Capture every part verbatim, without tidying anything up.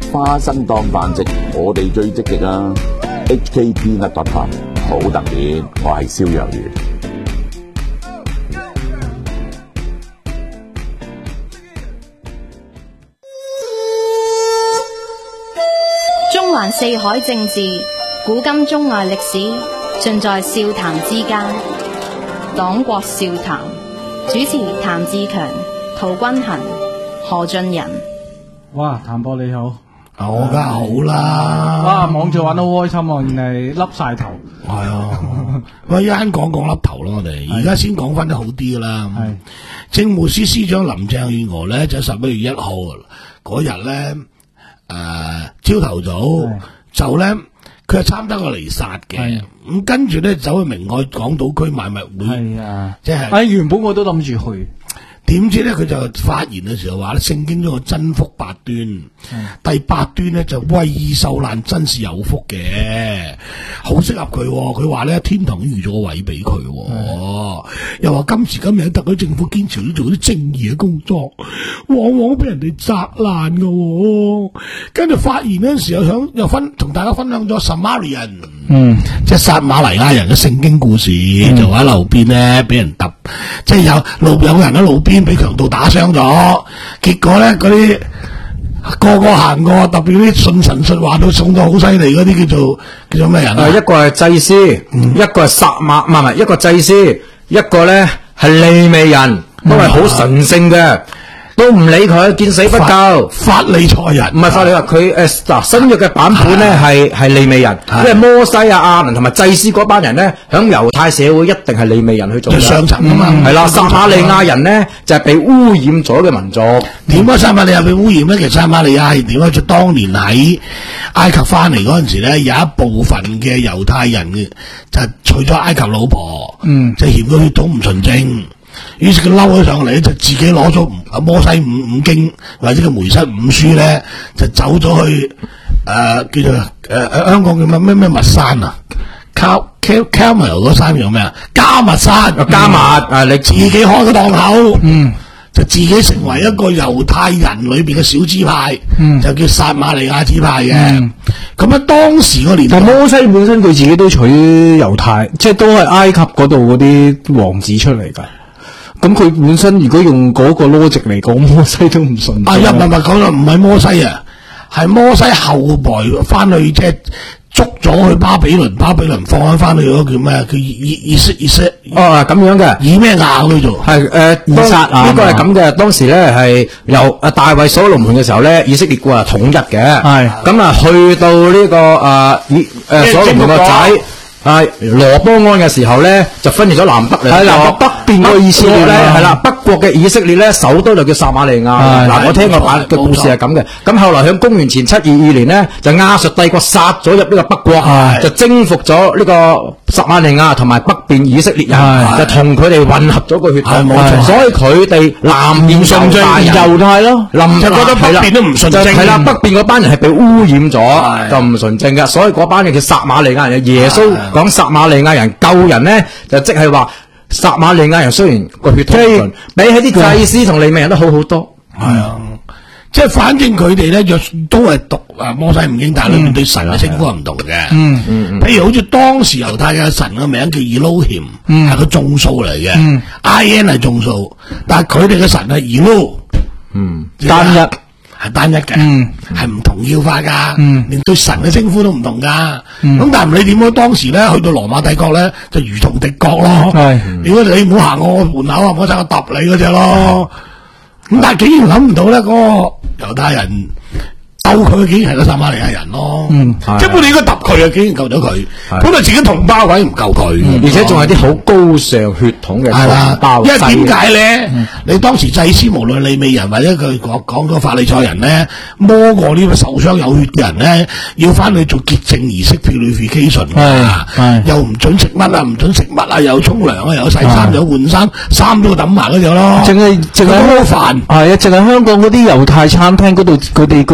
花生檔繁殖，我哋最積極啊 ！H K Peanut Butter 好特別，我係蕭若元。 中環四海政治，古今中外歷史，盡在笑談之間。黨國笑談，主持譚志強、陶君行、何俊仁。 哇，譚博你好， 我梗係好啦。 哇，網上玩得好開心啊，原嚟笠晒頭。 係啊，喂，一陣講講笠頭咯，我哋而家先講翻得好啲噶啦。係政務司司長林鄭月娥咧，就十一月一號嗰日咧，誒，朝頭早就咧，佢係參加個彌撒嘅，咁跟住咧走去明愛港島區賣物會，係啊，即係， 誒，原本我都諗住去。 點知咧佢就發言嘅時候話咧，聖經中嘅真福八端，第八端咧就為義受難，真是有福嘅，好適合佢。佢話咧天堂預咗個位俾佢，又話今時今日特區政府堅持都做啲正義嘅工作，往往俾人哋砸爛嘅。跟住發言嗰陣時候又想又分同大家分享咗 Samaritan， 嗯，即係撒瑪黎亞人嘅聖經故事，嗯、就話喺路邊咧俾人揼，即係有路有人喺路邊俾強盜打傷咗，結果咧嗰啲個個行過，特別啲信神信話到送到好犀利嗰啲叫做叫做咩人啊？ 一個係祭司，嗯、一個係撒瑪唔係唔係一個祭司，一個咧係利未人，都係好神聖嘅。都唔理佢，見死不救。 法利賽人唔係法利賽，佢誒嗱新約嘅版本咧係係利未人，因為摩西啊、亞倫同埋祭司嗰班人咧，響猶太社會一定係利未人去做嘅。 上層啊嘛， 係啦，撒瑪利亞人咧就係被污染咗嘅民族。 點解撒瑪利亞被污染咧？其實撒瑪利亞係點解？就當年喺埃及翻嚟嗰陣時咧，有一部分嘅猶太人嘅就娶咗埃及老婆，嗯，就嫌佢血統唔純正。於是佢嬲咗上嚟，就自己攞咗摩西五五經或者個梅瑟五書咧，就走咗去誒、呃、叫做誒誒、呃、香港叫咩咩咩密山啊，卡卡卡密嗰山叫咩啊？加密山， 加密啊！你自己開個檔口，嗯，就自己成為一個猶太人裏邊嘅小支派，嗯，就叫撒瑪利亞支派嘅。咁啊、嗯，當時個年代， 但摩西本身佢自己都娶猶太，即係都係埃及嗰度嗰啲王子出嚟㗎。咁佢本身如果用嗰個邏輯嚟講，摩西都唔信。 啊，一唔係講啦，唔係摩西啊，係摩西後代翻去即係捉咗去巴比倫，巴比倫放翻翻去嗰個叫咩？叫以以以色以色哦咁樣嘅， 以咩亞叫做？係誒， 以撒啊，呢個係咁嘅。當時咧係由阿大衛所羅門嘅時候咧，以色列國啊統一嘅。係咁啊，去到呢、這個啊以誒所羅門個仔。係羅波安嘅時候咧，就分裂咗南北嚟。係南北北邊個以色列咧，係啦，北國嘅以色列咧，首都就叫撒瑪利亞。嗱，我聽過版嘅故事係咁嘅。咁後來響公元前七二二年咧，就亞述帝國殺咗入呢個北國，就征服咗呢個撒瑪利亞同埋北邊以色列人，就同佢哋混合咗個血統。冇錯，所以佢哋南邊順正猶太咯，林就覺得北邊都唔純正。係啦，北邊嗰班人係被污染咗，就唔純正嘅。所以嗰班人叫撒瑪利亞人，耶穌。講撒瑪利亞人救人咧，就即係話撒瑪利亞人雖然個血統比起啲祭司同利未人都好好多，係啊， 即係反正佢哋咧，若都係讀啊摩西五經，但係裏面對神嘅稱呼係唔同嘅。嗯嗯，譬如好似當時猶太嘅神嘅名叫 Elohim， 係個眾數嚟嘅 ，I N 係眾數，但係佢哋嘅神係 Elo， 嗯，單一。係單一嘅，係唔、嗯、同叫法噶，嗯、連對神嘅稱呼都唔同噶。咁、嗯、但係唔理點樣，當時咧去到羅馬帝國咧，就如同敵國咯。係、嗯，如果你唔好行我門口啊，我真係揼你嗰隻咯。咁、嗯、但係竟然諗唔到咧，嗰、那個猶太人救佢，竟然係個撒瑪利亞人咯。嗯，即係本來應該揼佢啊，竟然救咗佢。本來自己同胞位唔救佢， 嗯、而且仲係啲好高尚血統嘅同胞。 因為點解咧？嗯、你當時祭司無論利未人或者佢講講個法利賽人咧，摸過呢個受傷有血嘅人咧，要翻去做潔淨儀式 purification 啊，又唔准食乜啊，唔准食乜啊，又沖涼啊，又洗衫，又換衫，衫都抌埋嗰隻咯。 淨係淨係香飯係啊！淨係香港嗰啲猶太餐廳嗰度，佢哋嗰啲肉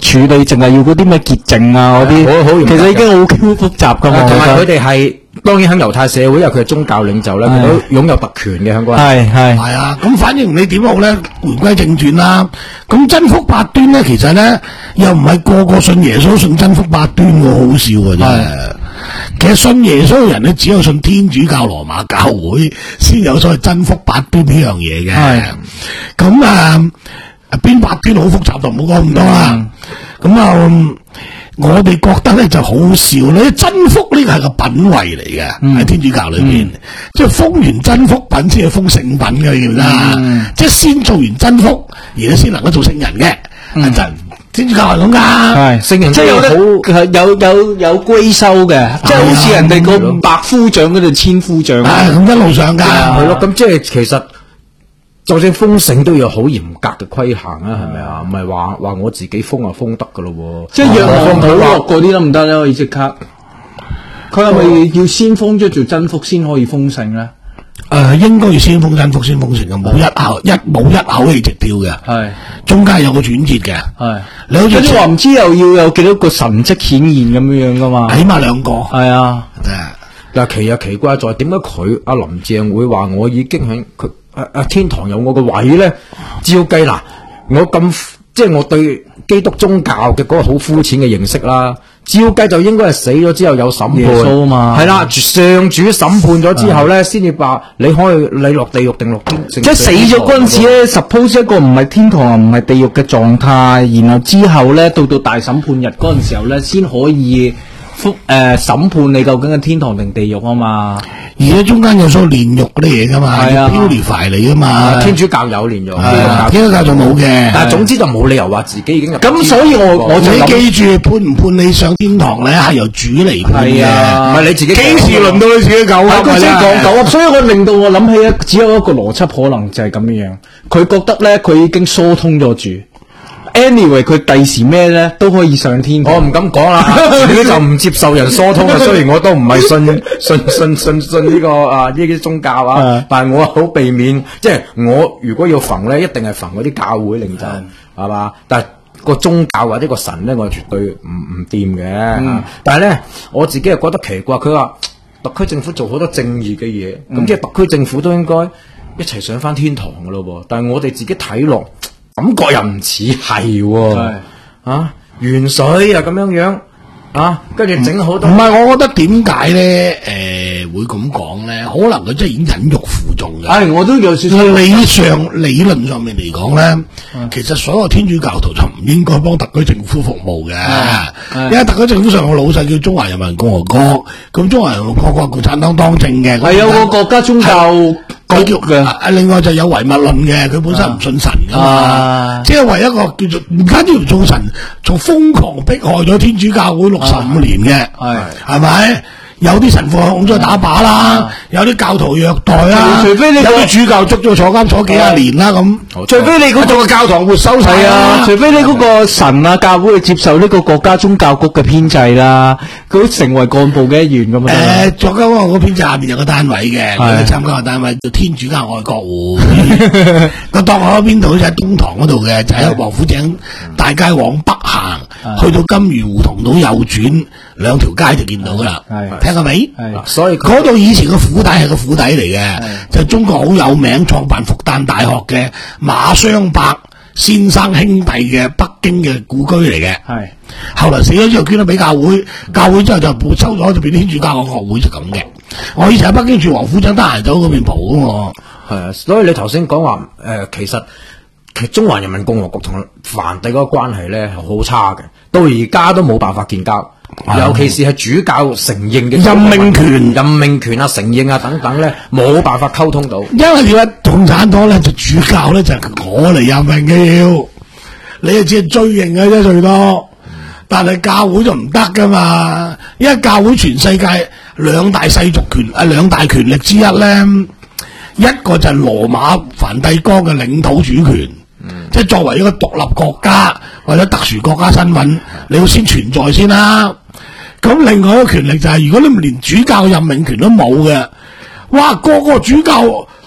處理，淨係要嗰啲咩潔淨啊嗰啲， 好好嚴格嘅其實已經好 Q 複雜噶嘛。 同埋佢哋係當然喺猶太社會，因為佢係宗教領袖咧，佢都擁有特權嘅香港人。 係係係啊，咁反正你點好咧？回歸正傳啦，咁真福八端咧，其實咧又唔係個個信耶穌信真福八端喎，好笑啊真係。其實信耶穌嘅人咧，只有信天主教羅馬教會先有所謂真福八端呢樣嘢嘅。咁啊，邊八端好複雜就唔好講咁多啦。咁啊、嗯，我哋覺得咧就好笑咧，真福呢個係個品位嚟嘅，喺、嗯、天主教裏邊，嗯、即係封完真福品先係封聖品嘅叫啦，嗯、即係先做完真福，然後先能夠做聖人嘅，嗯、真。天主教係咁噶， 係聖人即係有好有有有歸收嘅，即係好似人哋個百夫長嗰度千夫長， 係咁一路上噶， 係咯。咁即係其實，就算封聖都有好嚴格嘅規限啊，係咪啊？唔係話話我自己封啊封得噶咯， 即係若望普洛嗰啲得唔得咧？可以即刻，佢係咪要先封咗做真福先可以封聖咧？ 誒、呃，應該要先封真福先封聖嘅，冇一口一冇一口氣直跳嘅，係中間有個轉折嘅，係你好似你話唔知又要有幾多個神蹟顯現咁樣樣噶嘛？起碼兩個，係啊， 嗱奇又奇怪在點解佢阿林鄭會話我已經喺佢誒誒天堂有我個位咧？照計嗱，我咁即係我對基督宗教嘅嗰個好膚淺嘅認識啦。照計就應該係死咗之後有審判，耶穌嘛，係啦，上主審判咗之後咧，先至話你可以你落地獄定落天，即係死咗嗰陣時咧 ，suppose 一個唔係天堂唔係地獄嘅狀態，然後之後咧到到大審判日嗰陣時候咧，先可以復誒審判你究竟係天堂定地獄啊嘛。 而家中間有所煉獄嗰啲嘢噶嘛，係啊 purify 嚟噶嘛。 天主教有煉獄， 天主教就冇嘅。 但係總之就冇理由話自己已經入。 咁所以我我就記住判唔判你上天堂咧，係由主嚟判嘅， 唔係你自己。幾時輪到你自己救啊？ 佢先講救啊，所以我令到我諗起咧，只有一個邏輯可能就係咁樣樣。佢覺得咧，佢已經疏通咗住。anyway 佢第時咩咧都可以上天， 我唔敢講啦，自己就唔接受人疏通啊。雖然我都唔係信信信信信呢、這個啊呢啲宗教啊，但係我好避免，即係我如果要焚咧，一定係焚嗰啲教會領袖，係嘛？但係個宗教或者個神咧，我絕對唔唔掂嘅。嗯、但係咧，我自己又覺得奇怪，佢話特區政府做好多正義嘅嘢，咁、嗯、即係特區政府都應該一齊上翻天堂噶咯。但係我哋自己睇落，感覺又唔似係，啊，元水啊咁樣樣，啊，跟住整好多。 唔係、嗯，我覺得點解咧？誒、呃，會咁講咧？可能佢真係已經忍辱負重嘅。係，我都有少少。理上理論上面嚟講咧，嗯、其實所有天主教徒就唔應該幫特區政府服務嘅，嗯、因為特區政府上個老細叫中華人民共和國，咁中華人民共和國共產黨當政嘅， 係有個國家宗教。 佢叫嘅，啊，另外就有唯物論嘅，佢本身唔信神噶嘛，啊、即係為一個叫做唔單止唔信神，仲瘋狂迫害咗天主教會六十五年嘅，係係咪？有啲神父控咗打靶啦，啊、有啲教徒虐待啦，除非你有啲主教捉咗坐監坐幾廿年啦咁，除非你嗰個教堂沒收晒啊， 除非你嗰個神啊教會去接受呢個國家宗教局嘅編制啦，佢成為幹部嘅一員咁啊。 誒，作家嗰個編制下邊有個單位嘅，佢參加個單位叫天主教愛國會，個檔口喺邊度？就喺東塘嗰度嘅，就喺王府井大街往北行，去到金魚胡同度右轉兩條街就見到噶啦。聽過未？所以嗰度以前個府邸係個府邸嚟嘅，就中國好有名創辦復旦大學嘅馬雙伯先生兄弟嘅北京嘅故居嚟嘅。係後來死咗之後捐咗俾教會，教會之後就收咗就變天主教嘅學會就咁嘅。我以前喺北京住王府井得閒走嗰邊蒲噶嘛。係啊，所以你頭先講話誒，其實其實中華人民共和國同梵蒂嗰個關係咧係好差嘅，到而家都冇辦法建交。尤其是係主教承認嘅任命權、任命權啊、承認啊等等咧，冇辦法溝通到。因為點解共產黨咧就主教咧就係我嚟任命嘅要，你啊只係追認嘅啫最多，但係教會就唔得噶嘛。因為教會全世界兩大世俗權啊兩大權力之一咧，一個就係羅馬梵蒂岡嘅領土主權。嗯、即係作為一個獨立國家或者特殊國家身份，你要先存在先啦。咁另外一個權力就係、是，如果你唔連主教任命權都冇嘅，哇個個主教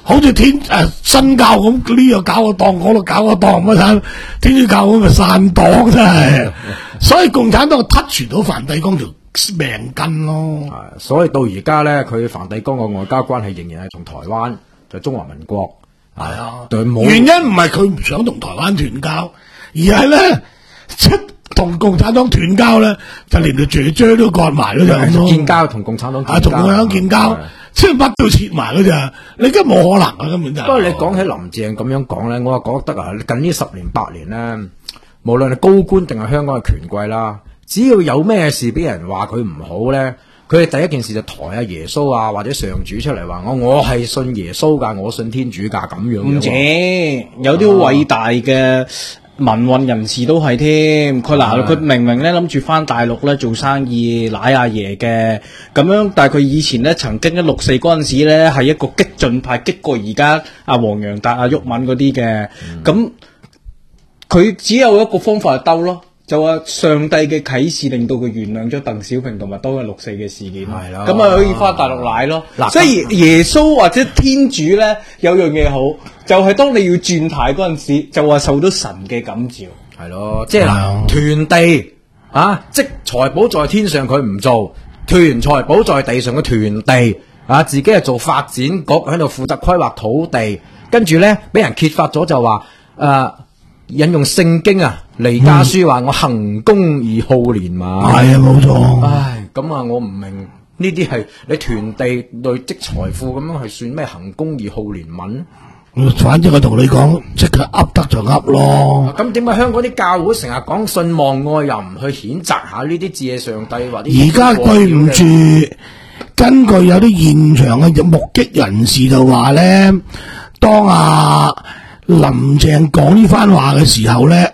好似天誒、呃、新教咁呢度搞個檔，嗰度搞個檔乜睇？天主教咁咪散黨真係，所以共產黨 touch 到梵蒂岡條命根咯。 所以到而家咧，佢梵蒂岡嘅外交關係仍然係同台灣就中華民國。 係啊， 原因唔係佢唔想同台灣斷交，而係咧即同共產黨斷交咧，就連條雀雀都割埋嗰陣咯。 建交同共產黨啊，同共產黨建交，即係乜都切埋嗰陣，你根本冇可能啊，根本就。 不過你講起林鄭咁樣講咧，我又覺得啊，近呢十年八年咧，無論係高官定係香港嘅權貴啦，只要有咩事俾人話佢唔好咧。佢哋第一件事就抬阿耶穌啊，或者上主出嚟話我我係信耶穌噶，我信天主噶咁樣。 唔止，有啲好偉大嘅民運人士都係添。佢嗱，佢明明咧諗住翻大陸咧做生意，奶阿爺嘅咁樣，但係佢以前咧曾經喺六四嗰陣時咧係一個激進派，激過而家阿黃洋達、阿毓民嗰啲嘅。咁佢、嗯、只有一個方法去兜咯。就話上帝嘅啟示令到佢原諒咗鄧小平同埋當日六四嘅事件，係啦，咁啊可以翻大陸奶咯。所以耶穌或者天主咧有樣嘢好，就係、是、當你要轉軚嗰陣時，就話受到神嘅感召， 係咯，即係嗱，團地啊，即財寶在天上佢唔做，團財寶在地上嘅團地啊，自己係做發展局喺度負責規劃土地，跟住咧俾人揭發咗就話誒。呃引用聖經啊，彌迦書話我行公義好憐憫， 係啊冇錯。 唉，咁啊我唔明呢啲係你團地累積財富咁樣係算咩行公義好憐憫？ 反正我同你講，即係噏得就噏咯。 咁點解香港啲教會成日講信望愛，又唔去譴責下呢啲謝上帝或者？ 而家對唔住，根據有啲現場嘅目擊人士就話咧，當啊林鄭講呢番話嘅時候咧，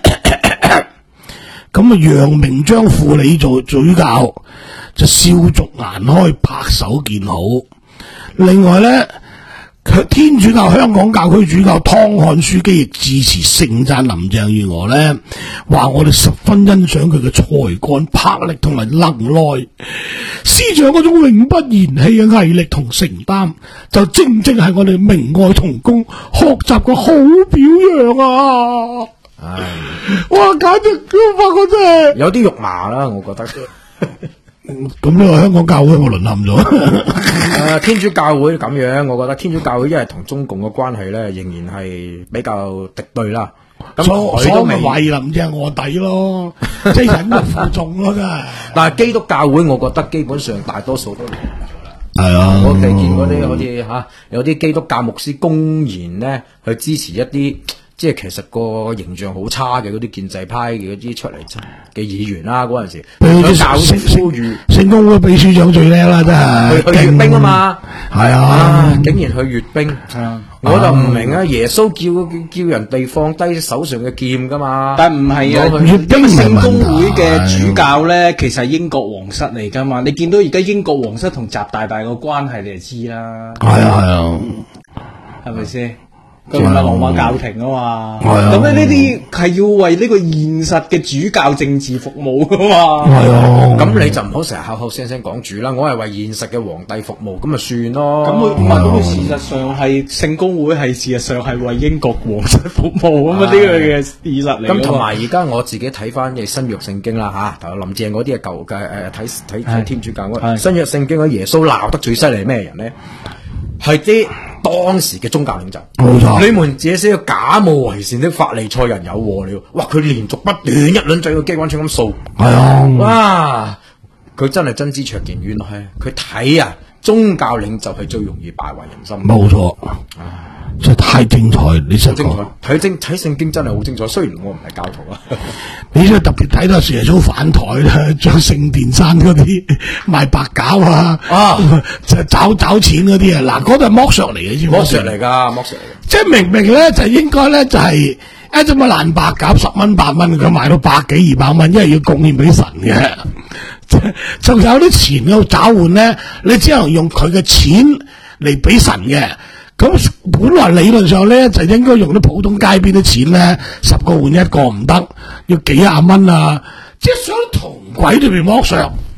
咁啊楊明章副理做主教就笑逐顏開，拍手見好。另外咧，天主教香港教區主教湯漢樞機亦致辭盛讚林鄭月娥咧，話我哋十分欣賞佢嘅才幹、魄力同埋能耐，司長嗰種永不言棄嘅毅力同承擔，就正正係我哋明愛同工學習嘅好表揚啊！唉，哇，簡直我發覺真係有啲肉麻啦，我覺得。 咁呢個香港教會我淪陷咗。 誒，天主教會咁樣，我覺得天主教會因為同中共嘅關係咧，仍然係比較敵對啦。咁所以咪懷疑林鄭臥底咯，即係忍辱負重咯，真係。 但係基督教會，我覺得基本上大多數都係啊。 我哋見嗰啲好似吓有啲基督教牧師公然咧去支持一啲。即係其實個形象好差嘅嗰啲建制派嘅嗰啲出嚟嘅議員啦，嗰陣時想教書呼籲， 聖公會秘書長最叻啦，真係去去閱兵啊嘛， 係啊， 竟然去閱兵，我就唔明啊！耶穌叫叫人哋放低手上嘅劍噶嘛， 但唔係啊，閱兵聖公會嘅主教咧，其實係英國皇室嚟噶嘛，你見到而家英國皇室同習大大個關係，你就知啦， 係啊係啊， 係咪先？佢唔係羅馬教廷啊嘛，咁咧呢啲係要為呢個現實嘅主教政治服務噶嘛。 係啊， 咁你就唔好成日口口聲聲講主啦，我係為現實嘅皇帝服務，咁咪算咯。 咁佢唔係，咁佢事實上係聖公會係事實上係為英國皇室服務啊嘛，呢個嘅事實嚟。 咁同埋而家我自己睇翻嘅新約聖經啦吓，同林鄭嗰啲係舊嘅誒睇睇睇天主教嗰新約聖經嘅耶穌鬧得最犀利係咩人咧？係啲當時嘅宗教領袖，冇錯。你們這些假冒為善的法利賽人有禍了！哇，佢連續不斷一輪嘴個機關槍咁掃，係啊！哇，佢真係真知灼見，原來係佢睇啊，宗教領袖係最容易敗壞人心。冇錯，真係太精彩！你真係精彩，睇精睇聖經真係好精彩。雖然我唔係教徒啊，你真係特別睇到耶穌反台啦，將聖殿山嗰啲賣白餃啊，啊，就找找錢嗰啲啊，嗱，嗰度係剝削嚟嘅，知唔知？剝削嚟噶，剝削嚟嘅。即係明明咧，就應該咧，就係一隻乜爛白餃十蚊八蚊，佢賣到百幾二百蚊，因為要貢獻俾神嘅。仲有啲錢喺度找換咧，你只能用佢嘅錢嚟俾神嘅。咁本來理論上咧就應該用啲普通街邊啲錢咧，十個換一個唔得，要幾廿蚊啊！即係想同鬼裏邊剝削。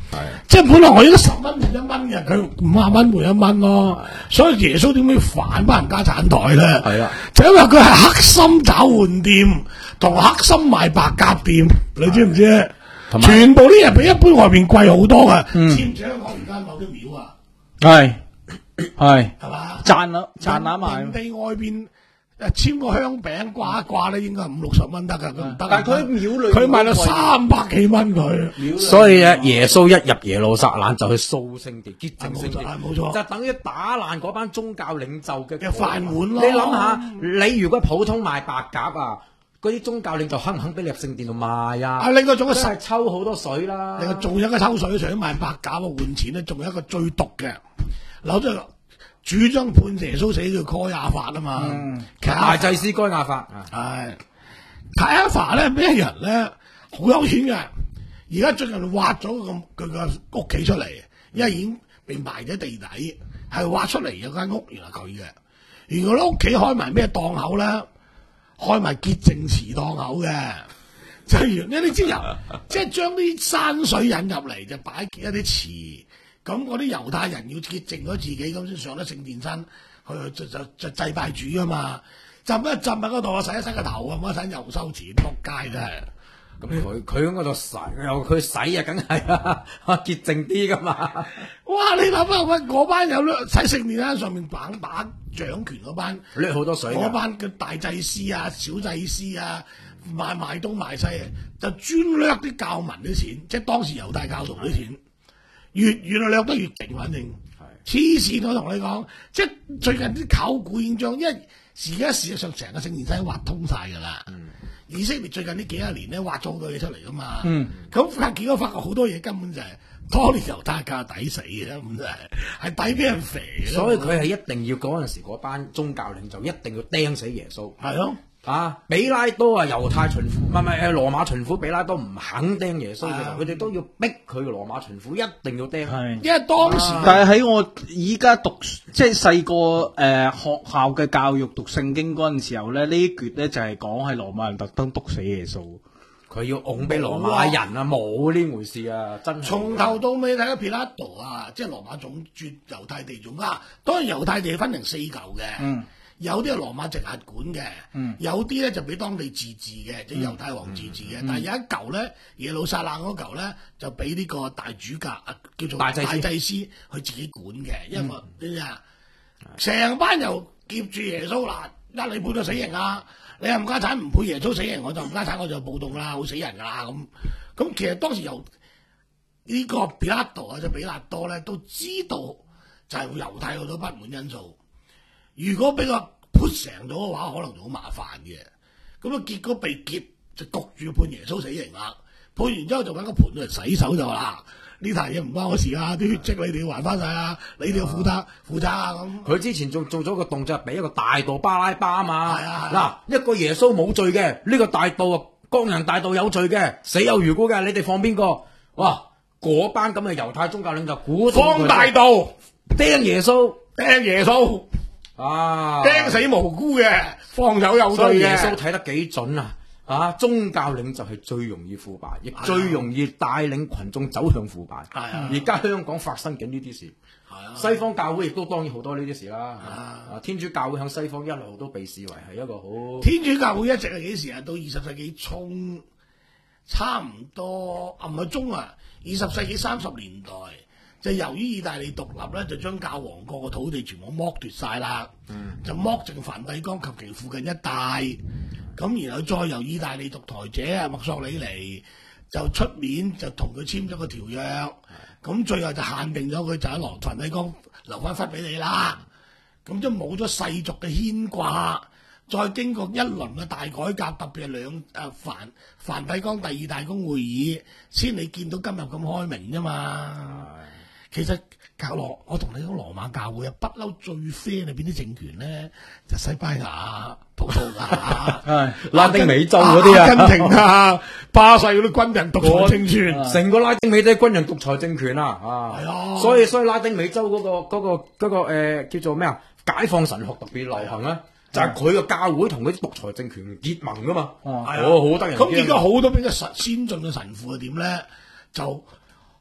即係本來我應該十蚊換一蚊嘅，佢五廿蚊換一蚊咯。所以耶穌點解反翻人家產台咧？ 係啦， 就因為佢係黑心找換店同黑心賣白鴿店，你知唔知？全部啲嘢比一般外邊貴好多嘅，知唔知香港而家某啲廟啊？ 係係係嘛？ 賺啦賺啦賣。 人哋外邊誒簽個香餅掛一掛咧，應該係五六十蚊得㗎，佢唔得。 但係佢喺廟裏佢賣到三百幾蚊佢。 所以啊，耶穌一入耶路撒冷就去掃聖殿、潔淨聖殿， 冇錯， 就等於打爛嗰班宗教領袖嘅嘅飯碗咯。 你諗下，你如果普通賣白鴿啊，嗰啲宗教領袖肯唔肯俾你入聖殿度賣啊？ 啊，另外仲有真係抽好多水啦。 另外仲有一個抽水，除咗賣白鴿啊換錢咧，仲有一個最毒嘅，嗱即係主張判耶穌死叫該亞法啊嘛。 嗯，大祭司該亞法係該亞法咧，咩人咧？好有錢嘅，而家最近挖咗個佢個屋企出嚟，因為已經被埋咗地底，係挖出嚟有間屋，原來佢嘅。原來屋企開埋咩檔口咧？開埋潔淨池檔口嘅，就係原呢啲之油，即係將啲山水引入嚟，就擺一啲池。咁嗰啲猶太人要潔淨咗自己，咁先上得聖殿山去就就就祭拜主啊嘛。浸一浸喺嗰度啊，洗一洗個頭啊，嗰陣又收錢，仆街真係。 咁佢佢喺嗰度洗，又佢洗啊，梗係啦，潔淨啲噶嘛。 哇！你諗下喂，嗰班有喺聖殿山上面把把掌權嗰班， 掠好多水。 嗰班嘅大祭司啊、小祭司啊，賣賣東賣西啊，就專掠啲教民啲錢，即係當時猶太教徒啲錢。越越掠得越勁，反正黐線！我同你講，即係最近啲考古現象，因為而家事實上成個聖殿山挖通晒㗎啦。嗯、以色列最近呢幾廿年咧挖咗好多嘢出嚟㗎嘛。咁發結果發覺好多嘢根本就係、是、當年猶太教抵死嘅，咁就係係抵俾人肥嘅。 所以佢係一定要嗰陣時嗰班宗教領袖一定要釘死耶穌。 係咯。 啊，比拉多啊，猶太巡撫，唔係唔係，誒羅馬巡撫比拉多唔肯釘耶穌嘅時候，佢哋都要逼佢嘅羅馬巡撫一定要釘， 係， 因為當時， 但係喺我而家讀即係細個誒學校嘅教育讀聖經嗰陣時候咧，呢一橛咧就係講係羅馬人特登篤死耶穌， 佢要拱俾羅馬人啊，冇呢回事啊，真係從頭到尾睇到皮拉多啊，即係羅馬總駐猶太地總啊，當然猶太地分成四嚿嘅。嗯。有啲係羅馬直轄管嘅，嗯、有啲咧就俾當地自治嘅，即係猶太王自治嘅。嗯嗯、但係有一嚿咧，耶路撒冷嗰嚿咧就俾呢個大主教啊，叫做大祭司，祭司去自己管嘅。因為點解啊？成、嗯、班又夾住耶穌啦，一你判咗死刑啊！你冚家產唔判耶穌死刑，我就冚家產我就暴動啦，會死人噶啦咁。咁其實當時由呢個比拉多啊，即係比拉多咧，都知道就係猶太好多不滿因素。如果俾個 put 成咗嘅話，可能就好麻煩嘅。咁啊，結果被劫就焗住判耶穌死刑啦。判完之後就揾個盤嚟洗手就話啦，呢壇嘢唔關我事啊，啲血跡你哋要還翻晒啊，你哋要負責負責啊咁。佢之前仲做咗個動作，俾一個大盜巴拉巴啊嘛。 係啊， 嗱，一個耶穌冇罪嘅，呢、這個大盜啊，江洋大盜有罪嘅，死有餘辜嘅，你哋放邊個？哇！嗰班咁嘅猶太宗教領袖估放大盜釘耶穌， 釘耶穌。啊！釘死無辜嘅，放走有罪嘅。 耶穌睇得幾準啊！啊，宗教領袖係最容易腐敗，亦最容易帶領群眾走向腐敗。係啊！而家香港發生緊呢啲事，係啊！西方教會亦都當然好多呢啲事啦。啊！天主教會響西方一路都被視為係一個好。 天主教會一直係幾時啊？到二十世紀初，差唔多啊，唔係中啊，二十世紀三十年代。就由於意大利獨立咧，就將教皇國嘅土地全部剝奪晒啦，嗯、就剝剩梵蒂岡及其附近一帶，咁然後再由意大利獨裁者啊墨索里尼就出面就同佢簽咗個條約，咁、嗯、最後就限定咗佢就喺羅梵蒂岡留翻忽俾你啦，咁就冇咗世俗嘅牽掛，再經過一輪嘅大改革，特別係兩誒梵梵蒂岡第二大公會議，先你見到今日咁開明啫嘛。嗯其實教羅，我同你講羅馬教會啊，不嬲最 friend 係邊啲政權咧？就西班牙、葡萄牙、 拉丁美洲嗰啲啊， 阿根廷啊、巴西嗰啲軍人獨裁政權， 成個拉丁美洲軍人獨裁政權啊！啊，係啊，所以所以拉丁美洲嗰、嗰個嗰、嗰個嗰、嗰個誒、呃、叫做咩啊？解放神學特別流行啊！就係佢個教會同嗰啲獨裁政權結盟噶嘛。哦，好得人驚。 咁而家好多邊嘅神先進嘅神父係點咧？就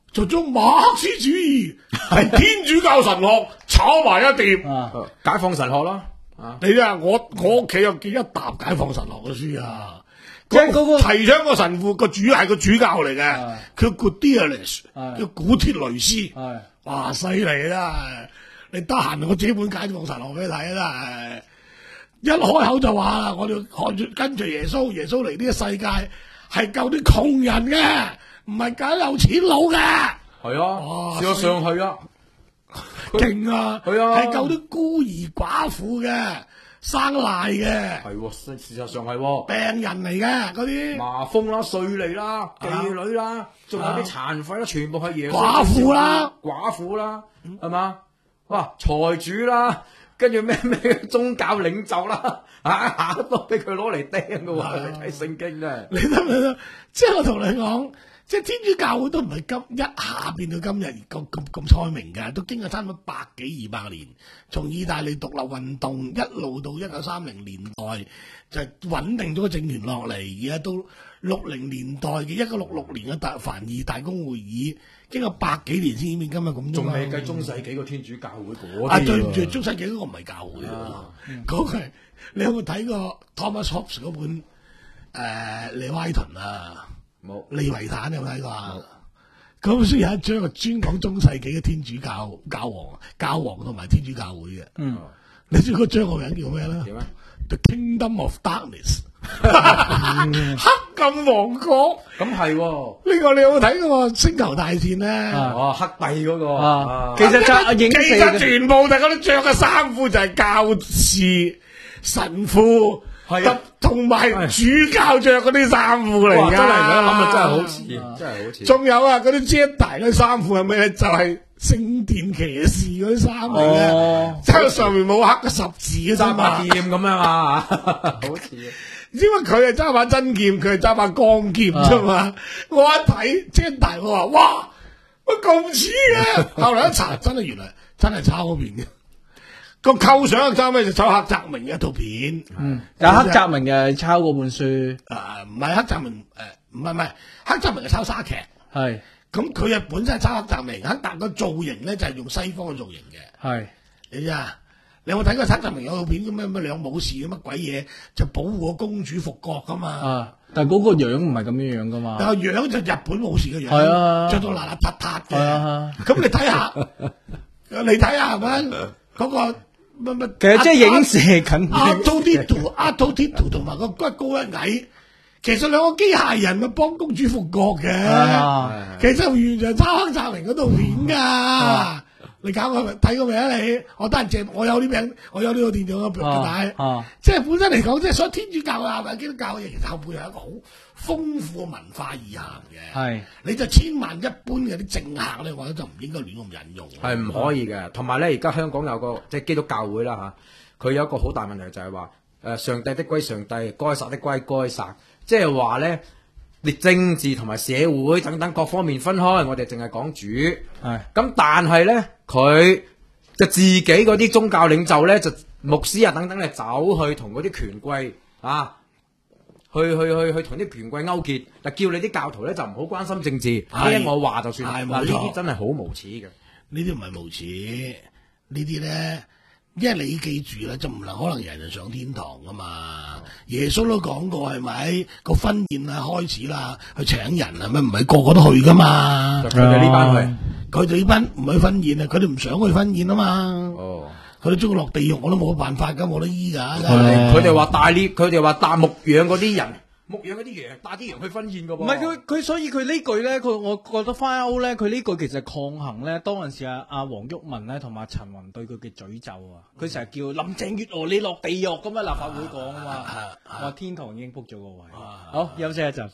就將馬克思主義同天主教神學炒埋一碟， 解放神學啦。啊， 你啊，我我屋企有見一沓解放神學嘅書啊， 即係嗰個提倡個神父個主係個主教嚟嘅，叫 Gutierrez，叫古鐵雷斯，哇犀利啦！你得閒我借本解放神學俾你睇啦，一開口就話啦，我哋看住跟住耶穌，耶穌嚟呢個世界係救啲窮人嘅，唔係救有錢佬嘅。 係啊，事實上係啊， 勁啊， 係啊， 係救啲孤兒寡婦嘅，生賴嘅， 係事事實上係病人嚟嘅嗰啲麻風啦、稅吏啦、妓女啦，仲有啲殘廢啦，全部係耶穌寡婦啦、 寡婦啦，係嘛？哇，財主啦，跟住咩咩宗教領袖啦，下下都俾佢攞嚟釘嘅喎，你睇聖經啊！ 你得唔得？即係我同你講，即係天主教會都唔係今一下變到今日咁咁咁聰明嘅，都經過差唔多百幾二百年，從意大利獨立運動一路到一九三零年代就穩定咗個政權落嚟，而家到六零年代嘅一九六六年嘅大梵二大公會議。經過百幾年先變今日咁， 仲未計中世紀個天主教會嗰啲。 啊，對唔住，中世紀嗰個唔係教會啊，嗰個係你有冇睇過 Thomas Hobbes 嗰本誒利威頓啊？冇。利維坦有冇睇過啊？嗰本書有一章係專講中世紀嘅天主教教皇、教皇同埋天主教會嘅。嗯，你知嗰章個名叫咩咧？點啊 ？The Kingdom of Darkness。黑暗王國咁係， 呢個你有冇睇過星球大戰咧？ 哦，黑帝嗰個， 其實就影其實全部大家都着嘅衫褲就係教士、神父，係同埋主教着嗰啲衫褲嚟噶。 真係而家諗啊，真係好似，真係好似。 仲有啊，嗰啲 Jedi 嗰啲衫褲係咩咧？就係聖殿騎士嗰啲衫嚟嘅，即係上面冇刻個十字嘅啫嘛， 劍咁樣啊，好似。 因為佢係揸把真劍，佢係揸把鋼劍啫嘛。我一睇即係大，我話哇，乜咁似嘅？後來一查，真係原來真係抄嗰邊嘅。個構想抄咩？就抄黑澤明嘅一套片。 嗯，但黑澤明嘅抄嗰本書。誒， 唔係黑澤明，誒，唔係唔係黑澤明係抄沙劇。係。咁佢啊本身係抄黑澤明，黑但個造型咧就係用西方嘅造型嘅。係。你知啊？你有冇睇過黑澤明有套片咁咩咩兩武士乜鬼嘢就保護個公主復國噶嘛？啊！ 但係嗰個樣唔係咁樣樣噶嘛？ 但係樣就日本武士嘅樣， 係啊， 着到邋邋遢遢嘅。咁你睇下，你睇下係咪嗰個乜乜？ 其實即係影射緊。 阿托鐵圖、阿托鐵圖同埋個骨高一矮，其實兩個機械人咪幫公主復國嘅。其實完全抄黑澤明嗰套片噶。你搞過睇過未啊？你我得閒借，我有呢名，我有呢個電腦嘅帶，即係本身嚟講，即係所以天主教啊，或者基督教嘅嘢，其實後背有一個好豐富嘅文化意涵嘅。係，你就千萬一般嘅啲政客咧，我覺得就唔應該亂咁引用。 係唔可以嘅，同埋咧，而家香港有個即係基督教會啦嚇，佢有一個好大問題就係話，誒上帝的歸上帝，該殺的歸該殺，即係話咧。你政治同埋社會等等各方面分開，我哋淨係講主。係咁，但係咧，佢就自己嗰啲宗教領袖咧，就牧師啊等等咧，走去同嗰啲權貴啊，去去去去同啲權貴勾結，嗱叫你啲教徒咧就唔好關心政治，聽我話就算。嗱呢啲真係好無恥嘅， 呢啲唔係無恥，呢啲咧。因為你記住啦，就唔能可能人人上天堂噶嘛。耶穌都講過係咪個婚宴啊開始啦，去請人係咪唔係個個都去噶嘛？ 佢哋呢班去， 佢哋呢班唔去婚宴啊，佢哋唔想去婚宴啊嘛。 哦， 佢哋中意落地獄，我都冇辦法噶，冇得醫噶。 佢哋話帶呢，佢哋話帶牧養嗰啲人。牧養嗰啲羊，帶啲羊去婚宴㗎噃。唔係佢佢，所以佢呢句咧，佢我覺得翻歐咧，佢呢句其實抗衡咧，當陣時阿阿黃毓民咧同埋陳雲對佢嘅詛咒啊，佢成日叫林鄭月娥你落地獄咁喺立法會講啊嘛，話天堂已經 book 咗個位。好，休息一陣。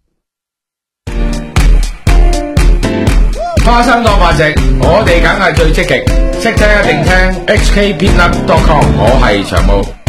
花生當飯食，我哋梗係最積極，識聽一定聽 H K Peanut dot com， 我係長毛。